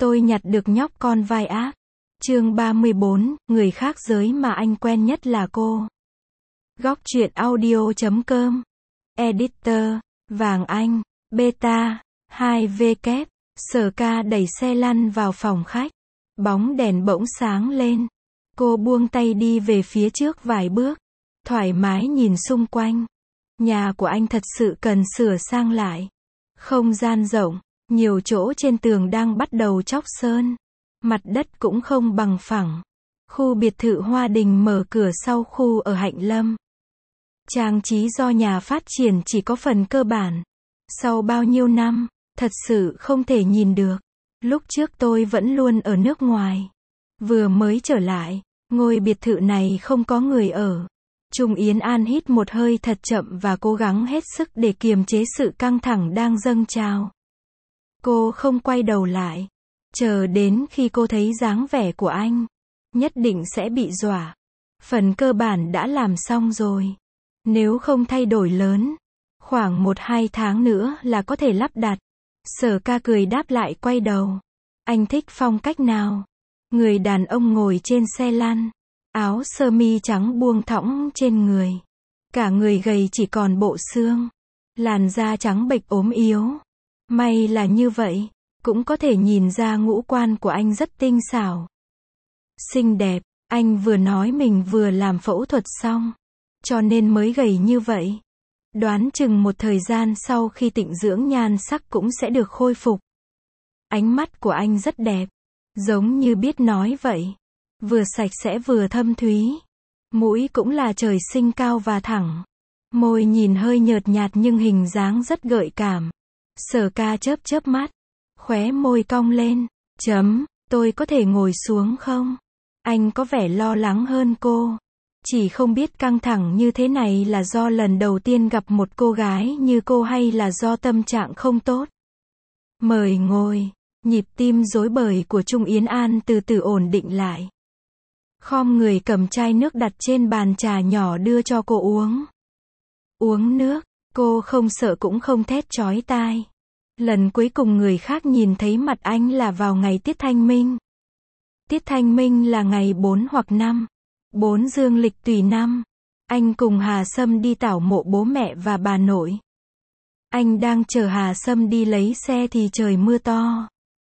Tôi nhặt được nhóc con vai ác. Chương 34, người khác giới mà anh quen nhất là cô. Góc truyện audio.com. Editor, Vàng Anh, Beta, 2W. Sở Ca đẩy xe lăn vào phòng khách. Bóng đèn bỗng sáng lên. Cô buông tay đi về phía trước vài bước. Thoải mái nhìn xung quanh. Nhà của anh thật sự cần sửa sang lại. Không gian rộng, nhiều chỗ trên tường đang bắt đầu chóc sơn. Mặt đất cũng không bằng phẳng. Khu biệt thự Hoa Đình mở cửa sau khu ở Hạnh Lâm. Trang trí do nhà phát triển chỉ có phần cơ bản. Sau bao nhiêu năm, thật sự không thể nhìn được. Lúc trước tôi vẫn luôn ở nước ngoài. Vừa mới trở lại, ngôi biệt thự này không có người ở. Trung Yến An hít một hơi thật chậm và cố gắng hết sức để kiềm chế sự căng thẳng đang dâng trào. Cô không quay đầu lại. Chờ đến khi cô thấy dáng vẻ của anh, nhất định sẽ bị dọa. Phần cơ bản đã làm xong rồi. Nếu không thay đổi lớn, khoảng 1-2 tháng nữa là có thể lắp đặt. Sở Ca cười đáp lại quay đầu. Anh thích phong cách nào? Người đàn ông ngồi trên xe lăn. Áo sơ mi trắng buông thõng trên người. Cả người gầy chỉ còn bộ xương. Làn da trắng bệch ốm yếu. May là như vậy. Cũng có thể nhìn ra ngũ quan của anh rất tinh xảo. Xinh đẹp, anh vừa nói mình vừa làm phẫu thuật xong. Cho nên mới gầy như vậy. Đoán chừng một thời gian sau khi tịnh dưỡng nhan sắc cũng sẽ được khôi phục. Ánh mắt của anh rất đẹp. Giống như biết nói vậy. Vừa sạch sẽ vừa thâm thúy. Mũi cũng là trời sinh cao và thẳng. Môi nhìn hơi nhợt nhạt nhưng hình dáng rất gợi cảm. Sở Ca chớp chớp mắt. Khóe môi cong lên. Tôi có thể ngồi xuống không? Anh có vẻ lo lắng hơn cô. Chỉ không biết căng thẳng như thế này là do lần đầu tiên gặp một cô gái như cô hay là do tâm trạng không tốt. Mời ngồi. Nhịp tim rối bời của Trung Yến An từ từ ổn định lại. Khom người cầm chai nước đặt trên bàn trà nhỏ đưa cho cô uống. Uống nước, cô không sợ cũng không thét chói tai. Lần cuối cùng người khác nhìn thấy mặt anh là vào ngày Tiết Thanh Minh. Tiết Thanh Minh là ngày 4 hoặc 5. 4 dương lịch tùy năm. Anh cùng Hà Sâm đi tảo mộ bố mẹ và bà nội. Anh đang chờ Hà Sâm đi lấy xe thì trời mưa to.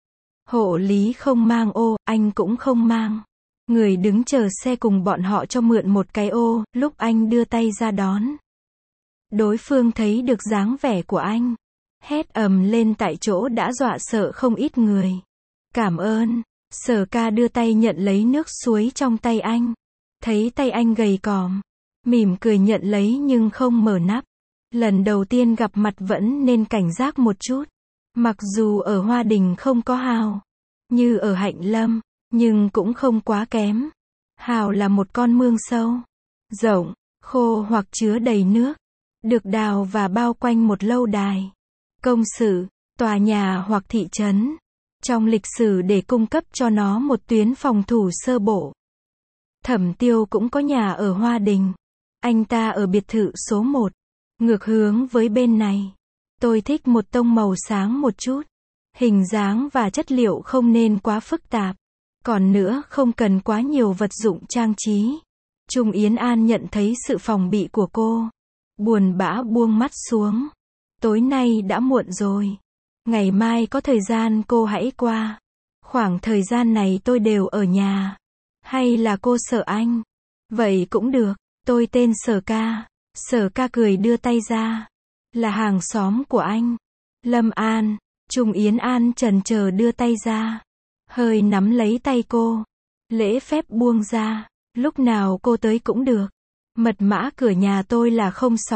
Hộ lý không mang ô, anh cũng không mang. Người đứng chờ xe cùng bọn họ cho mượn một cái ô, lúc anh đưa tay ra đón. Đối phương thấy được dáng vẻ của anh. Hét ầm lên tại chỗ đã dọa sợ không ít người. Cảm ơn. Sở Ca đưa tay nhận lấy nước suối trong tay anh. Thấy tay anh gầy còm. Mỉm cười nhận lấy nhưng không mở nắp. Lần đầu tiên gặp mặt vẫn nên cảnh giác một chút. Mặc dù ở Hoa Đình không có hào như ở Hạnh Lâm, nhưng cũng không quá kém. Hào là một con mương sâu, rộng, khô hoặc chứa đầy nước. Được đào và bao quanh một lâu đài, công sự, tòa nhà hoặc thị trấn. Trong lịch sử để cung cấp cho nó một tuyến phòng thủ sơ bộ. Thẩm Tiêu cũng có nhà ở Hoa Đình. Anh ta ở biệt thự số 1. Ngược hướng với bên này. Tôi thích một tông màu sáng một chút. Hình dáng và chất liệu không nên quá phức tạp. Còn nữa không cần quá nhiều vật dụng trang trí. Trung Yến An nhận thấy sự phòng bị của cô. Buồn bã buông mắt xuống. Tối nay đã muộn rồi. Ngày mai có thời gian cô hãy qua. Khoảng thời gian này tôi đều ở nhà. Hay là cô sợ anh? Vậy cũng được. Tôi tên Sở Ca. Sở Ca cười đưa tay ra. Là hàng xóm của anh. Lâm An. Trung Yến An chần chờ đưa tay ra. Hơi nắm lấy tay cô. Lễ phép buông ra. Lúc nào cô tới cũng được. Mật mã cửa nhà tôi là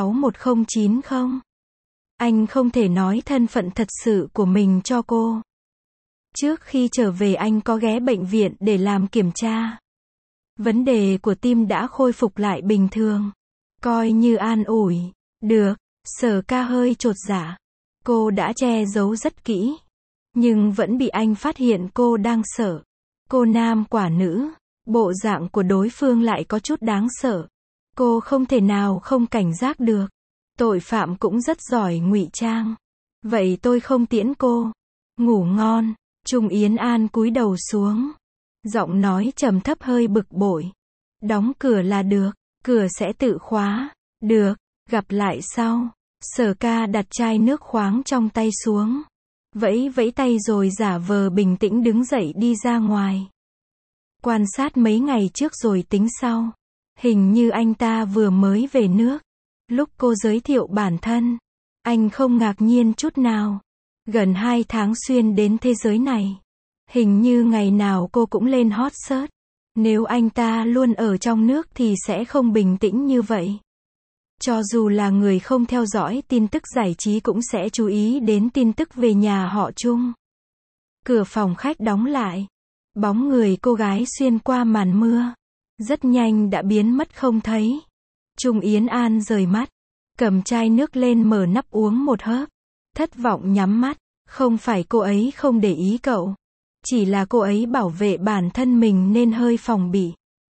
061090. Anh không thể nói thân phận thật sự của mình cho cô. Trước khi trở về anh có ghé bệnh viện để làm kiểm tra. Vấn đề của tim đã khôi phục lại bình thường. Coi như an ủi. Được. Sở Ca hơi chột dạ. Cô đã che giấu rất kỹ. Nhưng vẫn bị anh phát hiện cô đang sợ. Cô nam quả nữ. Bộ dạng của đối phương lại có chút đáng sợ. Cô không thể nào không cảnh giác được. Tội phạm cũng rất giỏi ngụy trang. Vậy tôi không tiễn cô. Ngủ ngon. Trung Yến An cúi đầu xuống. Giọng nói trầm thấp hơi bực bội. Đóng cửa là được, cửa sẽ tự khóa. Được, gặp lại sau. Sở Ca đặt chai nước khoáng trong tay xuống. Vẫy vẫy tay rồi giả vờ bình tĩnh đứng dậy đi ra ngoài. Quan sát mấy ngày trước rồi tính sau. Hình như anh ta vừa mới về nước. Lúc cô giới thiệu bản thân, anh không ngạc nhiên chút nào. Gần 2 tháng xuyên đến thế giới này. Hình như ngày nào cô cũng lên hot search. Nếu anh ta luôn ở trong nước thì sẽ không bình tĩnh như vậy. Cho dù là người không theo dõi tin tức giải trí cũng sẽ chú ý đến tin tức về nhà họ Trung. Cửa phòng khách đóng lại. Bóng người cô gái xuyên qua màn mưa. Rất nhanh đã biến mất không thấy. Trung Yến An rời mắt. Cầm chai nước lên mở nắp uống một hớp. Thất vọng nhắm mắt. Không phải cô ấy không để ý cậu. Chỉ là cô ấy bảo vệ bản thân mình nên hơi phòng bị.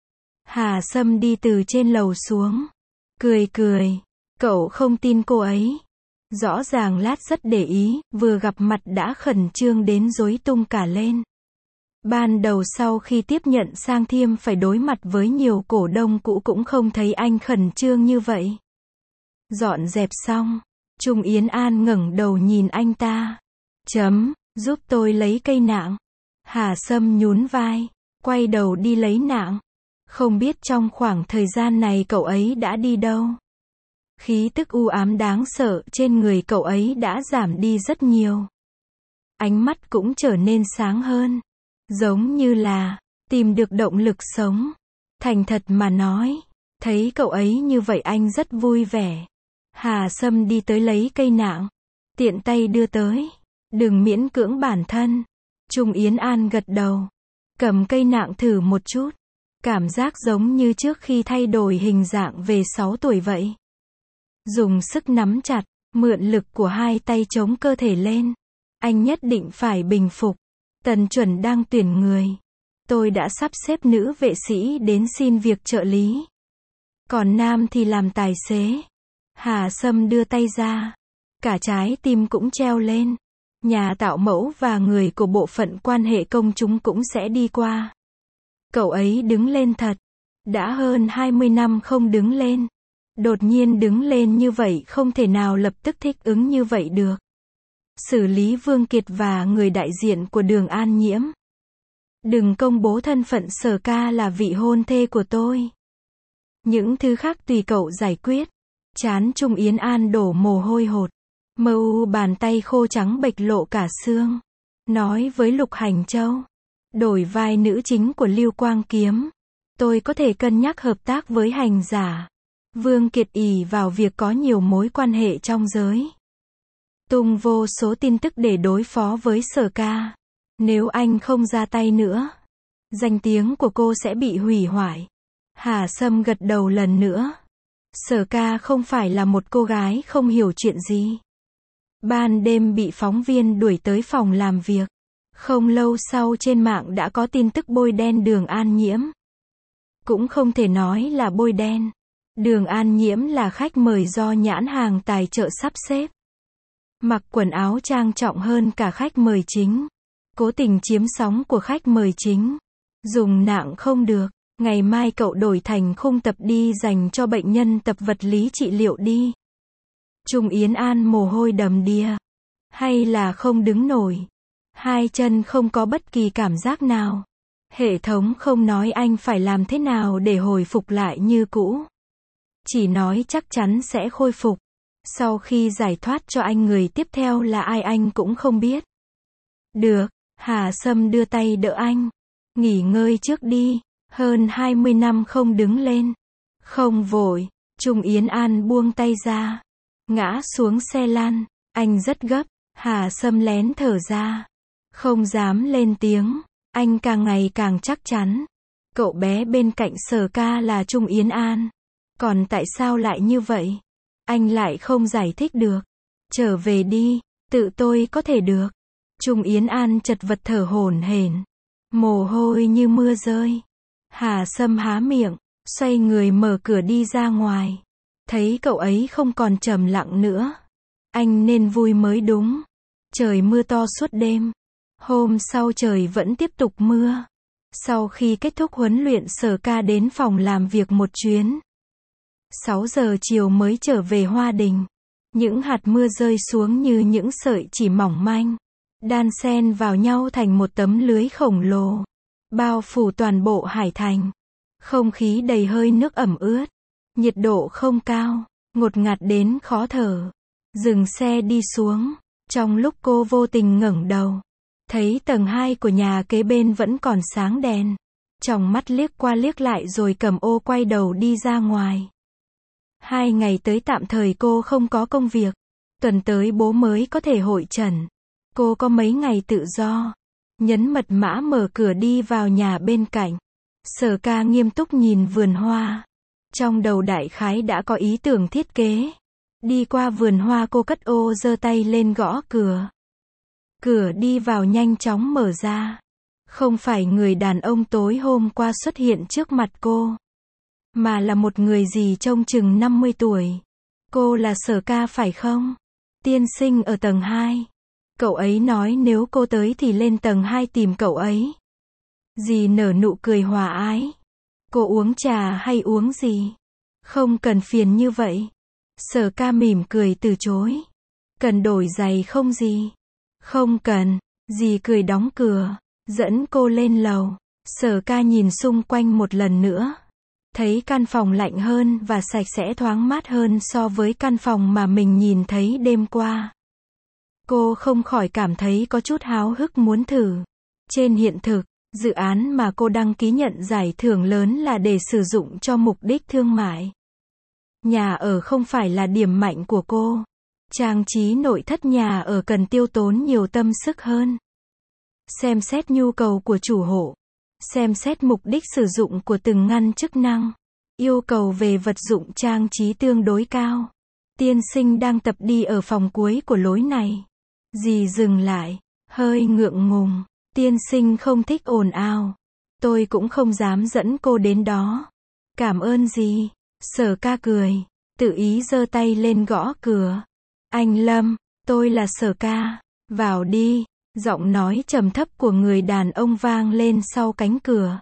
Hà Sâm đi từ trên lầu xuống. Cười cười. Cậu không tin cô ấy. Rõ ràng lát rất để ý, vừa gặp mặt đã khẩn trương đến rối tung cả lên. Ban đầu sau khi tiếp nhận Sang Thiêm phải đối mặt với nhiều cổ đông cũ cũng không thấy anh khẩn trương như vậy. Dọn dẹp xong, Trung Yến An ngẩng đầu nhìn anh ta. Giúp tôi lấy cây nạng. Hà Sâm nhún vai, quay đầu đi lấy nạng. Không biết trong khoảng thời gian này cậu ấy đã đi đâu. Khí tức u ám đáng sợ trên người cậu ấy đã giảm đi rất nhiều. Ánh mắt cũng trở nên sáng hơn. Giống như là tìm được động lực sống. Thành thật mà nói, thấy cậu ấy như vậy anh rất vui vẻ. Hà Sâm đi tới lấy cây nạng. Tiện tay đưa tới. Đừng miễn cưỡng bản thân. Trung Yến An gật đầu. Cầm cây nạng thử một chút. Cảm giác giống như trước khi thay đổi hình dạng về 6 tuổi vậy. Dùng sức nắm chặt, mượn lực của hai tay chống cơ thể lên. Anh nhất định phải bình phục. Tần Chuẩn đang tuyển người. Tôi đã sắp xếp nữ vệ sĩ đến xin việc trợ lý. Còn nam thì làm tài xế. Hà Sâm đưa tay ra. Cả trái tim cũng treo lên. Nhà tạo mẫu và người của bộ phận quan hệ công chúng cũng sẽ đi qua. Cậu ấy đứng lên thật. Đã hơn 20 năm không đứng lên. Đột nhiên đứng lên như vậy không thể nào lập tức thích ứng như vậy được. Xử lý Vương Kiệt và người đại diện của Đường An Nhiễm. Đừng công bố thân phận Sở Ca là vị hôn thê của tôi. Những thứ khác tùy cậu giải quyết. Trán Trung Yến An đổ mồ hôi hột. Bàn tay khô trắng bệch lộ cả xương. Nói với Lục Hành Châu. Đổi vai nữ chính của Lưu Quang Kiếm. Tôi có thể cân nhắc hợp tác với hành giả. Vương Kiệt ỷ vào việc có nhiều mối quan hệ trong giới. Tung vô số tin tức để đối phó với Sở Ca. Nếu anh không ra tay nữa, danh tiếng của cô sẽ bị hủy hoại. Hà Sâm gật đầu lần nữa. Sở Ca không phải là một cô gái không hiểu chuyện gì. Ban đêm bị phóng viên đuổi tới phòng làm việc. Không lâu sau trên mạng đã có tin tức bôi đen Đường An Nhiễm. Cũng không thể nói là bôi đen. Đường An Nhiễm là khách mời do nhãn hàng tài trợ sắp xếp. Mặc quần áo trang trọng hơn cả khách mời chính. Cố tình chiếm sóng của khách mời chính. Dùng nạng không được. Ngày mai cậu đổi thành khung tập đi dành cho bệnh nhân tập vật lý trị liệu đi. Trung Yến An mồ hôi đầm đìa. Hay là không đứng nổi. Hai chân không có bất kỳ cảm giác nào. Hệ thống không nói anh phải làm thế nào để hồi phục lại như cũ. Chỉ nói chắc chắn sẽ khôi phục. Sau khi giải thoát cho anh người tiếp theo là ai anh cũng không biết. Được, Hà Sâm đưa tay đỡ anh. Nghỉ ngơi trước đi, hơn 20 năm không đứng lên. Không vội, Trung Yến An buông tay ra. Ngã xuống xe lăn, anh rất gấp, Hà Sâm lén thở ra. Không dám lên tiếng, anh càng ngày càng chắc chắn. Cậu bé bên cạnh Sở Ca là Trung Yến An. Còn tại sao lại như vậy? Anh lại không giải thích được. Trở về đi, tự tôi có thể được. Trung Yến An chật vật thở hổn hển. Mồ hôi như mưa rơi. Hà Sâm há miệng, xoay người mở cửa đi ra ngoài. Thấy cậu ấy không còn trầm lặng nữa. Anh nên vui mới đúng. Trời mưa to suốt đêm. Hôm sau trời vẫn tiếp tục mưa. Sau khi kết thúc huấn luyện, Sở Ca đến phòng làm việc một chuyến. 6 giờ chiều mới trở về Hoa Đình. Những hạt mưa rơi xuống như những sợi chỉ mỏng manh, đan xen vào nhau thành một tấm lưới khổng lồ, bao phủ toàn bộ Hải Thành. Không khí đầy hơi nước ẩm ướt, nhiệt độ không cao, ngột ngạt đến khó thở. Dừng xe đi xuống. Trong lúc cô vô tình ngẩng đầu, thấy tầng 2 của nhà kế bên vẫn còn sáng đèn. Tròng mắt liếc qua liếc lại rồi cầm ô quay đầu đi ra ngoài. 2 ngày tới tạm thời cô không có công việc. Tuần tới bố mới có thể hội chẩn. Cô có mấy ngày tự do. Nhấn mật mã mở cửa đi vào nhà bên cạnh. Sở Ca nghiêm túc nhìn vườn hoa. Trong đầu đại khái đã có ý tưởng thiết kế. Đi qua vườn hoa, cô cất ô, giơ tay lên gõ cửa. Cửa đi vào nhanh chóng mở ra. Không phải người đàn ông tối hôm qua xuất hiện trước mặt cô, mà là một người gì trông chừng 50 tuổi. Cô là Sở Ca phải không? Tiên sinh ở tầng 2. Cậu ấy nói nếu cô tới thì lên tầng 2 tìm cậu ấy. Dì nở nụ cười hòa ái. Cô uống trà hay uống gì? Không cần phiền như vậy. Sở Ca mỉm cười từ chối. Cần đổi giày không dì? Không cần. Dì cười đóng cửa, dẫn cô lên lầu. Sở Ca nhìn xung quanh một lần nữa. Thấy căn phòng lạnh hơn và sạch sẽ, thoáng mát hơn so với căn phòng mà mình nhìn thấy đêm qua. Cô không khỏi cảm thấy có chút háo hức muốn thử. Trên hiện thực, dự án mà cô đăng ký nhận giải thưởng lớn là để sử dụng cho mục đích thương mại. Nhà ở không phải là điểm mạnh của cô. Trang trí nội thất nhà ở cần tiêu tốn nhiều tâm sức hơn. Xem xét nhu cầu của chủ hộ. Xem xét mục đích sử dụng của từng ngăn chức năng. Yêu cầu về vật dụng trang trí tương đối cao. Tiên sinh đang tập đi ở phòng cuối của lối này. Dì dừng lại, hơi ngượng ngùng. Tiên sinh không thích ồn ào. Tôi cũng không dám dẫn cô đến đó. Cảm ơn dì. Sở Ca cười, tự ý giơ tay lên gõ cửa. Anh Lâm, tôi là Sở Ca. Vào đi. Giọng nói trầm thấp của người đàn ông vang lên sau cánh cửa.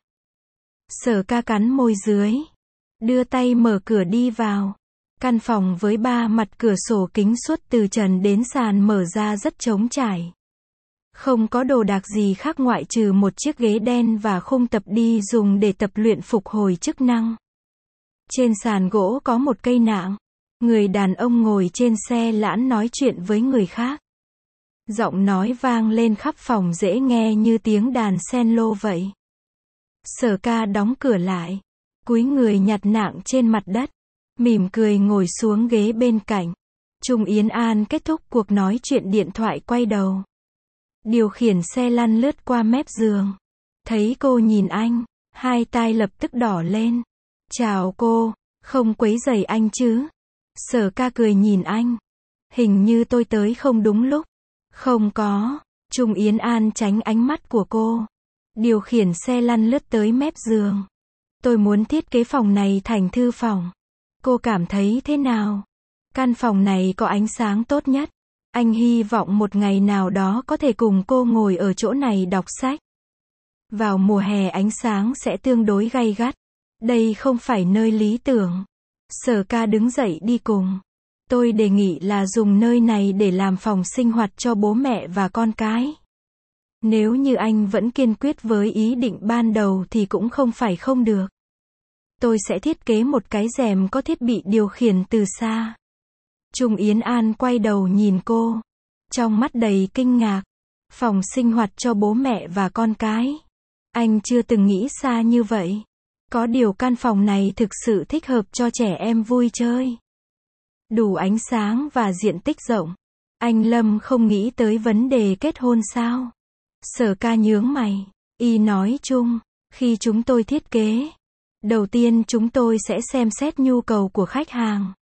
Sở Ca cắn môi dưới, đưa tay mở cửa đi vào. Căn phòng với 3 mặt cửa sổ kính suốt từ trần đến sàn mở ra rất trống trải. Không có đồ đạc gì khác ngoại trừ một chiếc ghế đen và khung tập đi dùng để tập luyện phục hồi chức năng. Trên sàn gỗ có một cây nạng. Người đàn ông ngồi trên xe lãn nói chuyện với người khác. Giọng nói vang lên khắp phòng dễ nghe như tiếng đàn cello vậy. Sở Ca đóng cửa lại, cúi người nhặt nạng trên mặt đất, mỉm cười ngồi xuống ghế bên cạnh. Trung Yến An kết thúc cuộc nói chuyện điện thoại, quay đầu. Điều khiển xe lăn lướt qua mép giường. Thấy cô nhìn anh, hai tai lập tức đỏ lên. Chào cô, không quấy rầy anh chứ? Sở Ca cười nhìn anh. Hình như tôi tới không đúng lúc. Không có. Trung Yến An tránh ánh mắt của cô. Điều khiển xe lăn lướt tới mép giường. Tôi muốn thiết kế phòng này thành thư phòng. Cô cảm thấy thế nào? Căn phòng này có ánh sáng tốt nhất. Anh hy vọng một ngày nào đó có thể cùng cô ngồi ở chỗ này đọc sách. Vào mùa hè ánh sáng sẽ tương đối gay gắt. Đây không phải nơi lý tưởng. Sở Ca đứng dậy đi cùng. Tôi đề nghị là dùng nơi này để làm phòng sinh hoạt cho bố mẹ và con cái. Nếu như anh vẫn kiên quyết với ý định ban đầu thì cũng không phải không được. Tôi sẽ thiết kế một cái rèm có thiết bị điều khiển từ xa. Trung Yến An quay đầu nhìn cô. Trong mắt đầy kinh ngạc. Phòng sinh hoạt cho bố mẹ và con cái. Anh chưa từng nghĩ xa như vậy. Có điều căn phòng này thực sự thích hợp cho trẻ em vui chơi. Đủ ánh sáng và diện tích rộng. Anh Lâm không nghĩ tới vấn đề kết hôn sao? Sở Ca nhướng mày. Y nói chung, khi chúng tôi thiết kế, đầu tiên chúng tôi sẽ xem xét nhu cầu của khách hàng.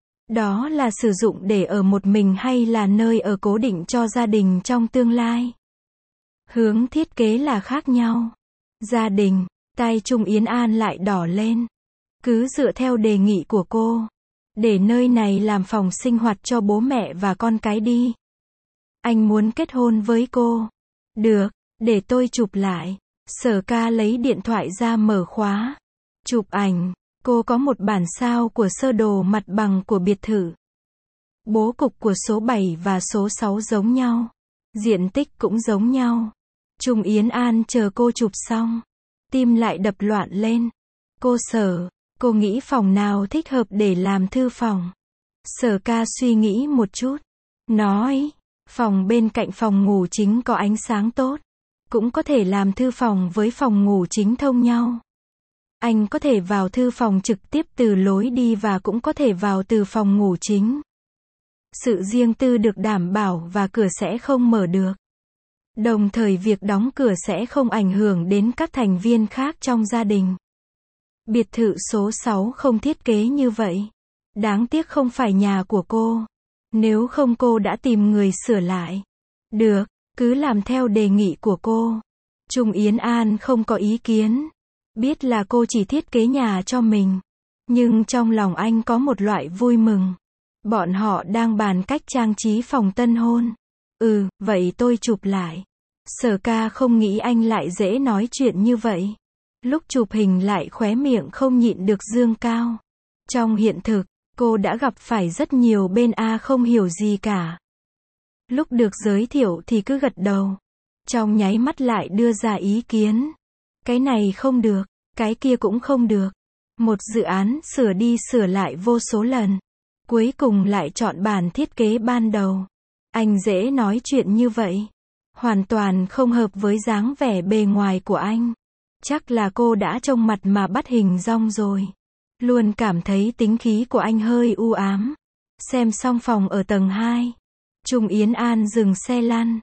Đó là sử dụng để ở một mình hay là nơi ở cố định cho gia đình trong tương lai. Hướng thiết kế là khác nhau. Gia đình, tai Trung Yến An lại đỏ lên. Cứ dựa theo đề nghị của cô. Để nơi này làm phòng sinh hoạt cho bố mẹ và con cái đi. Anh muốn kết hôn với cô. Được, để tôi chụp lại. Sở ca lấy điện thoại ra mở khóa. Chụp ảnh. Cô có một bản sao của sơ đồ mặt bằng của biệt thự. Bố cục của số 7 và số 6 giống nhau. Diện tích cũng giống nhau. Trung Yến An chờ cô chụp xong. Tim lại đập loạn lên. Cô Sở, cô nghĩ phòng nào thích hợp để làm thư phòng? Sở ca suy nghĩ một chút. Nói, phòng bên cạnh phòng ngủ chính có ánh sáng tốt. Cũng có thể làm thư phòng với phòng ngủ chính thông nhau. Anh có thể vào thư phòng trực tiếp từ lối đi và cũng có thể vào từ phòng ngủ chính. Sự riêng tư được đảm bảo và cửa sẽ không mở được. Đồng thời việc đóng cửa sẽ không ảnh hưởng đến các thành viên khác trong gia đình. Biệt thự số 6 không thiết kế như vậy. Đáng tiếc không phải nhà của cô. Nếu không cô đã tìm người sửa lại. Được, cứ làm theo đề nghị của cô. Trung Yến An không có ý kiến. Biết là cô chỉ thiết kế nhà cho mình. Nhưng trong lòng anh có một loại vui mừng. Bọn họ đang bàn cách trang trí phòng tân hôn. Vậy tôi chụp lại. Sở ca không nghĩ anh lại dễ nói chuyện như vậy. Lúc chụp hình lại khóe miệng không nhịn được dương cao. Trong hiện thực, cô đã gặp phải rất nhiều bên A không hiểu gì cả. Lúc được giới thiệu thì cứ gật đầu. Trong nháy mắt lại đưa ra ý kiến. Cái này không được, cái kia cũng không được. Một dự án sửa đi sửa lại vô số lần. Cuối cùng lại chọn bản thiết kế ban đầu. Anh dễ nói chuyện như vậy. Hoàn toàn không hợp với dáng vẻ bề ngoài của anh. Chắc là cô đã trông mặt mà bắt hình dong rồi. Luôn cảm thấy tính khí của anh hơi u ám. Xem xong phòng ở tầng 2. Trung Yến An dừng xe lăn.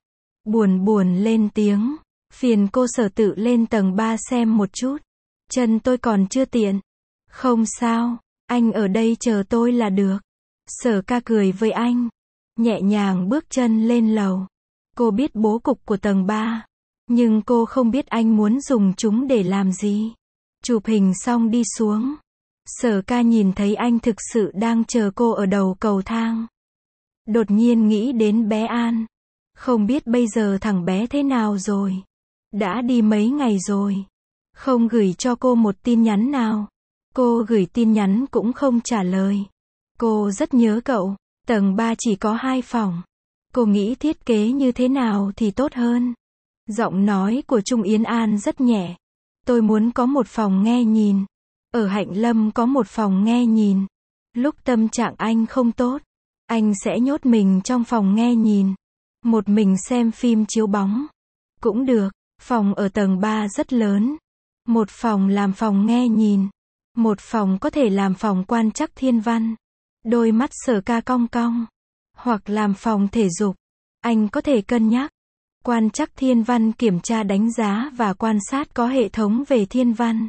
Buồn lên tiếng. Phiền cô Sở tự lên tầng 3 xem một chút. Chân tôi còn chưa tiện. Không sao, anh ở đây chờ tôi là được. Sở ca cười với anh. Nhẹ nhàng bước chân lên lầu. Cô biết bố cục của tầng 3. Nhưng cô không biết anh muốn dùng chúng để làm gì. Chụp hình xong đi xuống. Sở ca nhìn thấy anh thực sự đang chờ cô ở đầu cầu thang. Đột nhiên nghĩ đến bé An. Không biết bây giờ thằng bé thế nào rồi. Đã đi mấy ngày rồi. Không gửi cho cô một tin nhắn nào. Cô gửi tin nhắn cũng không trả lời. Cô rất nhớ cậu. Tầng 3 chỉ có 2 phòng. Cô nghĩ thiết kế như thế nào thì tốt hơn. Giọng nói của Trung Yến An rất nhẹ. Tôi muốn có một phòng nghe nhìn. Ở Hạnh Lâm có một phòng nghe nhìn. Lúc tâm trạng anh không tốt, anh sẽ nhốt mình trong phòng nghe nhìn. Một mình xem phim chiếu bóng. Cũng được, phòng ở tầng 3 rất lớn. Một phòng làm phòng nghe nhìn. Một phòng có thể làm phòng quan trắc thiên văn. Đôi mắt Sở ca cong cong. Hoặc làm phòng thể dục. Anh có thể cân nhắc. Quan trắc thiên văn kiểm tra đánh giá và quan sát có hệ thống về thiên văn.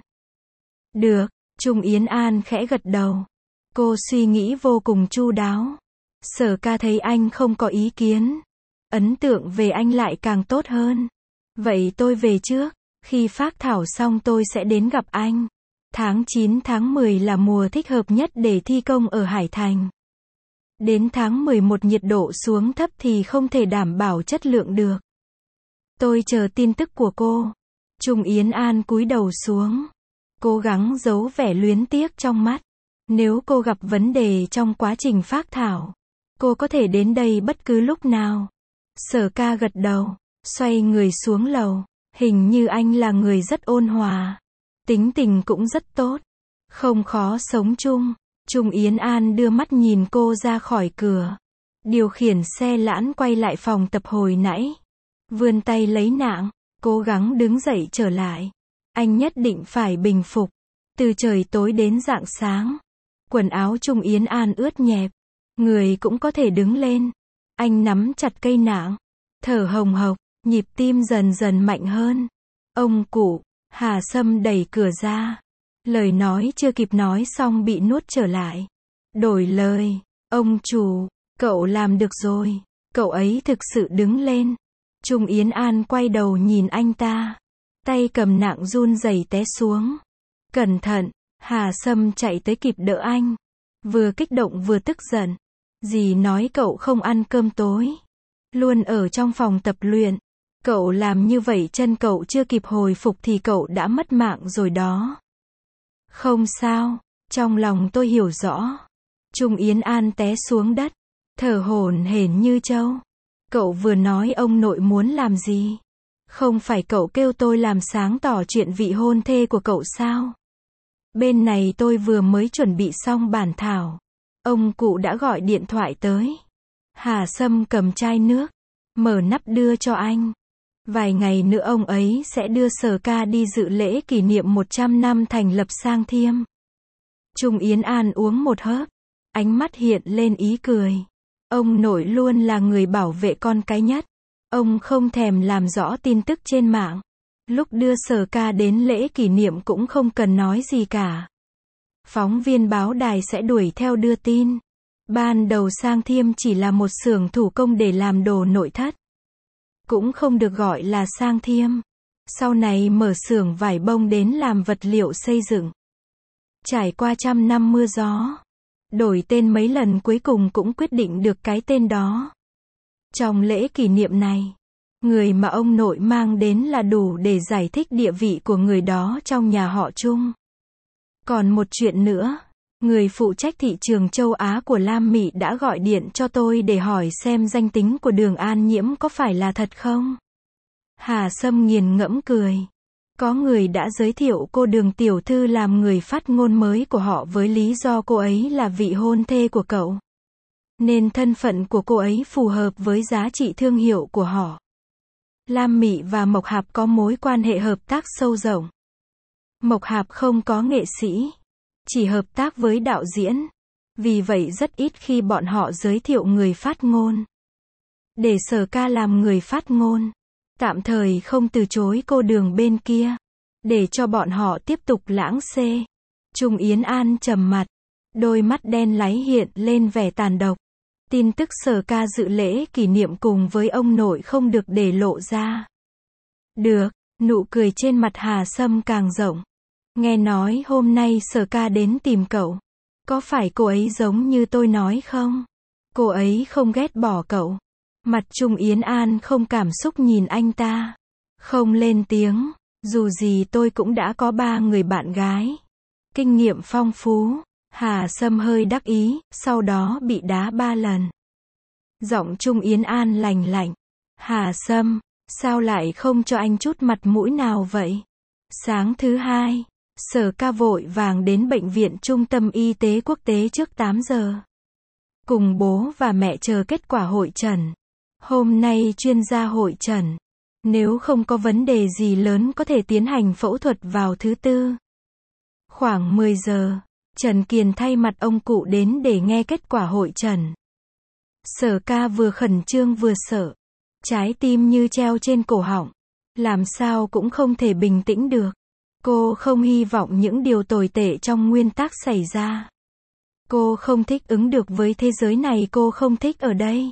Được, Trung Yến An khẽ gật đầu. Cô suy nghĩ vô cùng chu đáo. Sở ca thấy anh không có ý kiến. Ấn tượng về anh lại càng tốt hơn. Vậy tôi về trước. Khi phác thảo xong tôi sẽ đến gặp anh. Tháng 9 tháng 10 là mùa thích hợp nhất để thi công ở Hải Thành. Đến tháng 11 nhiệt độ xuống thấp thì không thể đảm bảo chất lượng được. Tôi chờ tin tức của cô. Trung Yến An cúi đầu xuống. Cố gắng giấu vẻ luyến tiếc trong mắt. Nếu cô gặp vấn đề trong quá trình phác thảo, cô có thể đến đây bất cứ lúc nào. Sở ca gật đầu, xoay người xuống lầu. Hình như anh là người rất ôn hòa. Tính tình cũng rất tốt. Không khó sống chung. Trung Yến An đưa mắt nhìn cô ra khỏi cửa. Điều khiển xe lãn quay lại phòng tập hồi nãy. Vươn tay lấy nạng, cố gắng đứng dậy trở lại. Anh nhất định phải bình phục. Từ trời tối đến rạng sáng. Quần áo Trung Yến An ướt nhẹp. Người cũng có thể đứng lên. Anh nắm chặt cây nạng. Thở hồng hộc, nhịp tim dần dần mạnh hơn. Ông cụ, Hà Sâm đẩy cửa ra. Lời nói chưa kịp nói xong bị nuốt trở lại. Đổi lời, ông chủ, cậu làm được rồi. Cậu ấy thực sự đứng lên. Trung Yến An quay đầu nhìn anh ta. Tay cầm nạng run rẩy té xuống. Cẩn thận, Hà Sâm chạy tới kịp đỡ anh. Vừa kích động vừa tức giận. Dì nói cậu không ăn cơm tối. Luôn ở trong phòng tập luyện. Cậu làm như vậy chân cậu chưa kịp hồi phục thì cậu đã mất mạng rồi đó. Không sao, trong lòng tôi hiểu rõ. Trung Yến An té xuống đất, thở hổn hển như trâu. Cậu vừa nói ông nội muốn làm gì? Không phải cậu kêu tôi làm sáng tỏ chuyện vị hôn thê của cậu sao? Bên này tôi vừa mới chuẩn bị xong bản thảo. Ông cụ đã gọi điện thoại tới. Hà Sâm cầm chai nước, mở nắp đưa cho anh. Vài ngày nữa ông ấy sẽ đưa Sở Ca đi dự lễ kỷ niệm 100 năm thành lập Sang Thiêm. Trung Yến An uống một hớp, ánh mắt hiện lên ý cười. Ông nội luôn là người bảo vệ con cái nhất. Ông không thèm làm rõ tin tức trên mạng. Lúc đưa Sở Ca đến lễ kỷ niệm cũng không cần nói gì cả. Phóng viên báo đài sẽ đuổi theo đưa tin. Ban đầu Sang Thiêm chỉ là một xưởng thủ công để làm đồ nội thất. Cũng không được gọi là Sang Thiêm. Sau này mở xưởng vải bông đến làm vật liệu xây dựng. Trải qua trăm năm mưa gió, đổi tên mấy lần cuối cùng cũng quyết định được cái tên đó. Trong lễ kỷ niệm này, người mà ông nội mang đến là đủ để giải thích địa vị của người đó trong nhà họ Trung. Còn một chuyện nữa, người phụ trách thị trường châu Á của Lam Mị đã gọi điện cho tôi để hỏi xem danh tính của Đường An Nhiễm có phải là thật không? Hà Sâm nghiền ngẫm cười. Có người đã giới thiệu cô Đường tiểu thư làm người phát ngôn mới của họ với lý do cô ấy là vị hôn thê của cậu. Nên thân phận của cô ấy phù hợp với giá trị thương hiệu của họ. Lam Mị và Mộc Hạp có mối quan hệ hợp tác sâu rộng. Mộc Hạp không có nghệ sĩ, chỉ hợp tác với đạo diễn. Vì vậy rất ít khi bọn họ giới thiệu người phát ngôn. Để Sở Ca làm người phát ngôn, tạm thời không từ chối cô Đường bên kia, để cho bọn họ tiếp tục lãng xê. Trung Yến An trầm mặt, đôi mắt đen láy hiện lên vẻ tàn độc. Tin tức Sở Ca dự lễ kỷ niệm cùng với ông nội không được để lộ ra. Được, nụ cười trên mặt Hà Sâm càng rộng. Nghe nói hôm nay Sở Ca đến tìm cậu. Có phải cô ấy giống như tôi nói không? Cô ấy không ghét bỏ cậu. Mặt Trung Yến An không cảm xúc nhìn anh ta. Không lên tiếng. Dù gì tôi cũng đã có 3 người bạn gái. Kinh nghiệm phong phú. Hà Sâm hơi đắc ý, sau đó bị đá 3 lần. Giọng Trung Yến An lành lạnh. Hà Sâm, sao lại không cho anh chút mặt mũi nào vậy? Sáng thứ hai, Sở Ca vội vàng đến bệnh viện Trung tâm Y tế Quốc tế trước 8 giờ. Cùng bố và mẹ chờ kết quả hội chẩn. Hôm nay chuyên gia hội chẩn. Nếu không có vấn đề gì lớn có thể tiến hành phẫu thuật vào thứ Tư. Khoảng 10 giờ, Trần Kiền thay mặt ông cụ đến để nghe kết quả hội chẩn. Sở Ca vừa khẩn trương vừa sợ. Trái tim như treo trên cổ họng. Làm sao cũng không thể bình tĩnh được. Cô không hy vọng những điều tồi tệ trong nguyên tắc xảy ra. Cô không thích ứng được với thế giới này, cô không thích ở đây.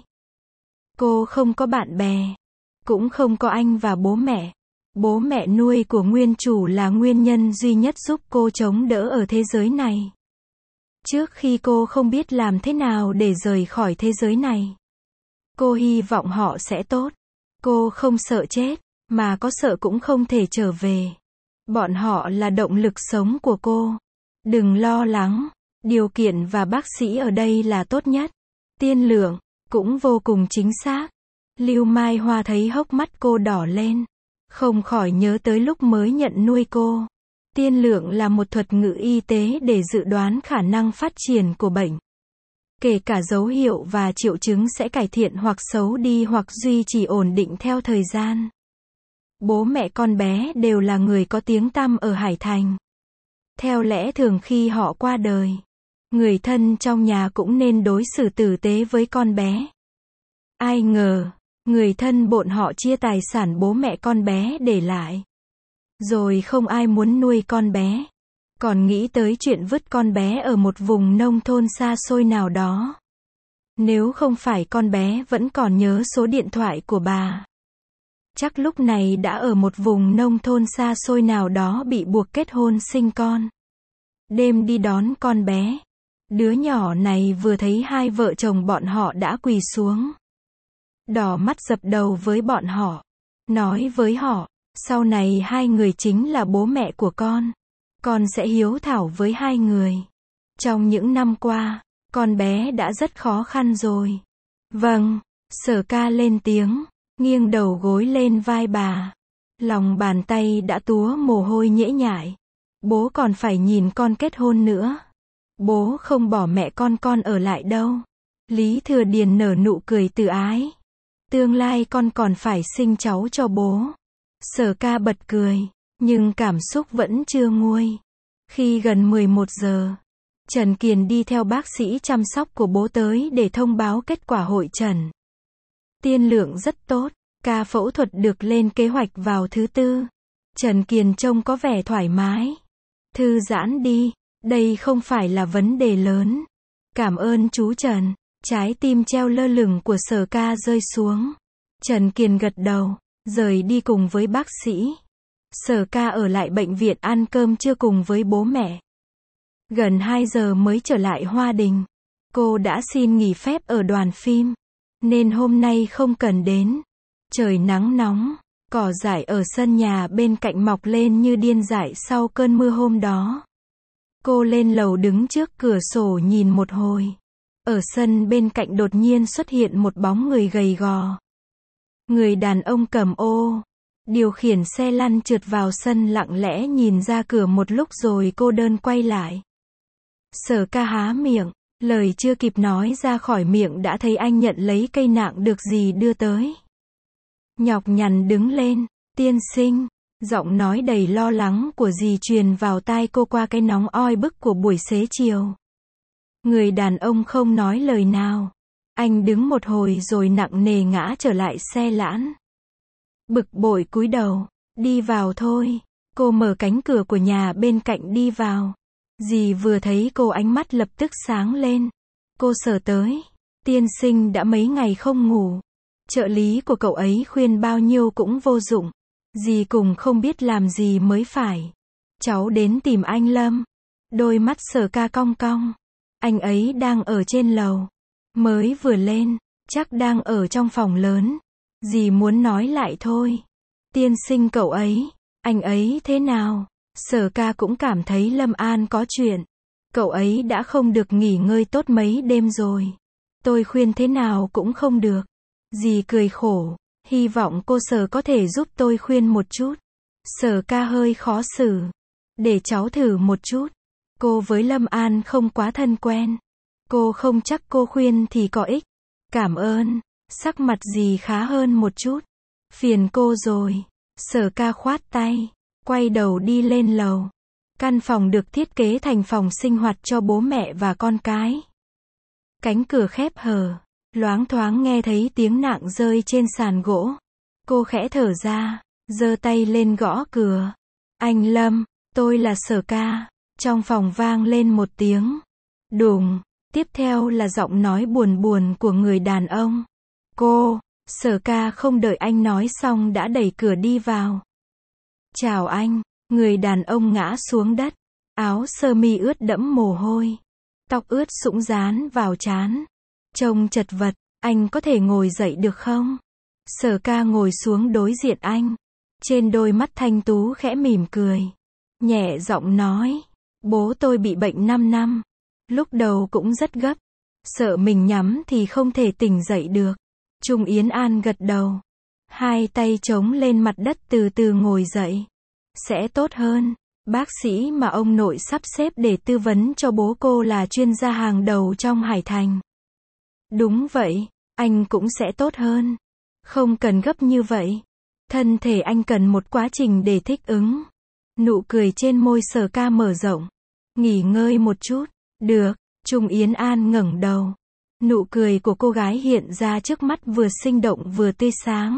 Cô không có bạn bè. Cũng không có anh và bố mẹ. Bố mẹ nuôi của nguyên chủ là nguyên nhân duy nhất giúp cô chống đỡ ở thế giới này. Trước khi cô không biết làm thế nào để rời khỏi thế giới này. Cô hy vọng họ sẽ tốt. Cô không sợ chết, mà có sợ cũng không thể trở về. Bọn họ là động lực sống của cô. Đừng lo lắng, điều kiện và bác sĩ ở đây là tốt nhất. Tiên lượng, cũng vô cùng chính xác. Lưu Mai Hoa thấy hốc mắt cô đỏ lên. Không khỏi nhớ tới lúc mới nhận nuôi cô. Tiên lượng là một thuật ngữ y tế để dự đoán khả năng phát triển của bệnh. Kể cả dấu hiệu và triệu chứng sẽ cải thiện hoặc xấu đi hoặc duy trì ổn định theo thời gian. Bố mẹ con bé đều là người có tiếng tăm ở Hải Thành. Theo lẽ thường khi họ qua đời, người thân trong nhà cũng nên đối xử tử tế với con bé. Ai ngờ, người thân bọn họ chia tài sản bố mẹ con bé để lại. Rồi không ai muốn nuôi con bé. Còn nghĩ tới chuyện vứt con bé ở một vùng nông thôn xa xôi nào đó. Nếu không phải con bé vẫn còn nhớ số điện thoại của bà. Chắc lúc này đã ở một vùng nông thôn xa xôi nào đó bị buộc kết hôn sinh con. Đêm đi đón con bé. Đứa nhỏ này vừa thấy hai vợ chồng bọn họ đã quỳ xuống. Đỏ mắt dập đầu với bọn họ. Nói với họ, sau này hai người chính là bố mẹ của con sẽ hiếu thảo với hai người. Trong những năm qua, con bé đã rất khó khăn rồi. Vâng, Sở Ca lên tiếng, nghiêng đầu gối lên vai bà. Lòng bàn tay đã túa mồ hôi nhễ nhại. Bố còn phải nhìn con kết hôn nữa. Bố không bỏ mẹ con ở lại đâu. Lý Thừa Điền nở nụ cười từ ái. Tương lai con còn phải sinh cháu cho bố. Sở Ca bật cười, nhưng cảm xúc vẫn chưa nguôi. Khi gần 11 giờ, Trần Kiền đi theo bác sĩ chăm sóc của bố tới để thông báo kết quả hội chẩn. Tiên lượng rất tốt, ca phẫu thuật được lên kế hoạch vào thứ Tư. Trần Kiền trông có vẻ thoải mái. Thư giãn đi, đây không phải là vấn đề lớn. Cảm ơn chú Trần. Trái tim treo lơ lửng của Sở Ca rơi xuống. Trần Kiền gật đầu, rời đi cùng với bác sĩ. Sở Ca ở lại bệnh viện ăn cơm trưa cùng với bố mẹ. Gần 2 giờ mới trở lại Hoa Đình. Cô đã xin nghỉ phép ở đoàn phim, nên hôm nay không cần đến. Trời nắng nóng, cỏ dại ở sân nhà bên cạnh mọc lên như điên dại sau cơn mưa hôm đó. Cô lên lầu đứng trước cửa sổ nhìn một hồi. Ở sân bên cạnh đột nhiên xuất hiện một bóng người gầy gò. Người đàn ông cầm ô, điều khiển xe lăn trượt vào sân lặng lẽ nhìn ra cửa một lúc rồi cô đơn quay lại. Sở Ca há miệng, lời chưa kịp nói ra khỏi miệng đã thấy anh nhận lấy cây nạng được dì đưa tới. Nhọc nhằn đứng lên, tiên sinh, giọng nói đầy lo lắng của dì truyền vào tai cô qua cái nóng oi bức của buổi xế chiều. Người đàn ông không nói lời nào. Anh đứng một hồi rồi nặng nề ngã trở lại xe lãn. Bực bội cúi đầu, đi vào thôi. Cô mở cánh cửa của nhà bên cạnh đi vào. Dì vừa thấy cô ánh mắt lập tức sáng lên. Cô Sở tới. Tiên sinh đã mấy ngày không ngủ. Trợ lý của cậu ấy khuyên bao nhiêu cũng vô dụng. Dì cùng không biết làm gì mới phải. Cháu đến tìm anh Lâm. Đôi mắt Sở Ca cong cong. Anh ấy đang ở trên lầu. Mới vừa lên, chắc đang ở trong phòng lớn. Dì muốn nói lại thôi. Tiên sinh cậu ấy, anh ấy thế nào? Sở Ca cũng cảm thấy Lâm An có chuyện. Cậu ấy đã không được nghỉ ngơi tốt mấy đêm rồi. Tôi khuyên thế nào cũng không được. Dì cười khổ, hy vọng cô Sở có thể giúp tôi khuyên một chút. Sở Ca hơi khó xử. Để cháu thử một chút. Cô với Lâm An không quá thân quen. Cô không chắc cô khuyên thì có ích. Cảm ơn. Sắc mặt dì khá hơn một chút. Phiền cô rồi. Sở Ca khoát tay, quay đầu đi lên lầu. Căn phòng được thiết kế thành phòng sinh hoạt cho bố mẹ và con cái. Cánh cửa khép hờ, loáng thoáng nghe thấy tiếng nạng rơi trên sàn gỗ. Cô khẽ thở ra, giơ tay lên gõ cửa. Anh Lâm, tôi là Sở Ca. Trong phòng vang lên một tiếng đùng, tiếp theo là giọng nói buồn buồn của người đàn ông. Cô, Sở Ca không đợi anh nói xong đã đẩy cửa đi vào. Chào anh, người đàn ông ngã xuống đất, áo sơ mi ướt đẫm mồ hôi, tóc ướt sũng dán vào trán, trông chật vật. Anh có thể ngồi dậy được không? Sở Ca ngồi xuống đối diện anh, trên đôi mắt thanh tú khẽ mỉm cười, nhẹ giọng nói. Bố tôi bị bệnh 5 năm. Lúc đầu cũng rất gấp. Sợ mình nhắm thì không thể tỉnh dậy được. Trung Yến An gật đầu. Hai tay chống lên mặt đất từ từ ngồi dậy. Sẽ tốt hơn. Bác sĩ mà ông nội sắp xếp để tư vấn cho bố cô là chuyên gia hàng đầu trong Hải Thành. Đúng vậy, anh cũng sẽ tốt hơn. Không cần gấp như vậy. Thân thể anh cần một quá trình để thích ứng. Nụ cười trên môi Sở Ca mở rộng. Nghỉ ngơi một chút. Được. Trung Yến An ngẩng đầu. Nụ cười của cô gái hiện ra trước mắt vừa sinh động vừa tươi sáng.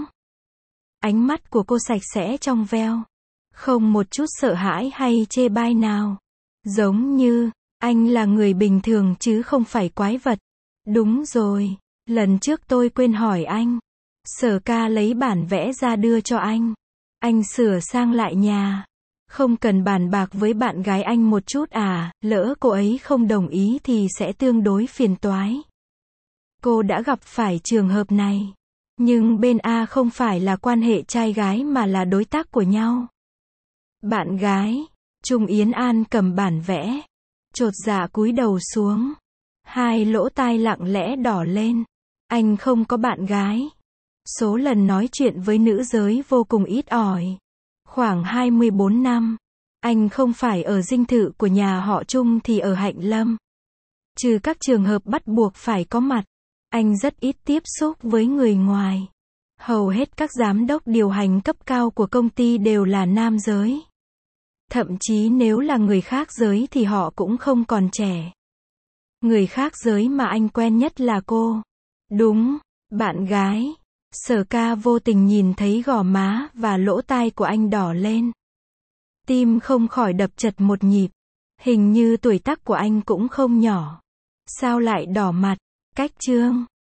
Ánh mắt của cô sạch sẽ trong veo. Không một chút sợ hãi hay chê bai nào. Giống như, anh là người bình thường chứ không phải quái vật. Đúng rồi. Lần trước tôi quên hỏi anh. Sở Ca lấy bản vẽ ra đưa cho anh. Anh sửa sang lại nhà. Không cần bàn bạc với bạn gái anh một chút à, lỡ cô ấy không đồng ý thì sẽ tương đối phiền toái. Cô đã gặp phải trường hợp này. Nhưng bên A không phải là quan hệ trai gái mà là đối tác của nhau. Bạn gái. Trung Yến An cầm bản vẽ. Chột dạ cúi đầu xuống. Hai lỗ tai lặng lẽ đỏ lên. Anh không có bạn gái. Số lần nói chuyện với nữ giới vô cùng ít ỏi. Khoảng 24 năm. Anh không phải ở dinh thự của nhà họ Trung thì ở Hạnh Lâm. Trừ các trường hợp bắt buộc phải có mặt, anh rất ít tiếp xúc với người ngoài. Hầu hết các giám đốc điều hành cấp cao của công ty đều là nam giới. Thậm chí nếu là người khác giới thì họ cũng không còn trẻ. Người khác giới mà anh quen nhất là cô. Đúng, bạn gái. Sở Ca vô tình nhìn thấy gò má và lỗ tai của anh đỏ lên. Tim không khỏi đập chật một nhịp. Hình như tuổi tác của anh cũng không nhỏ. Sao lại đỏ mặt? Cách Trương.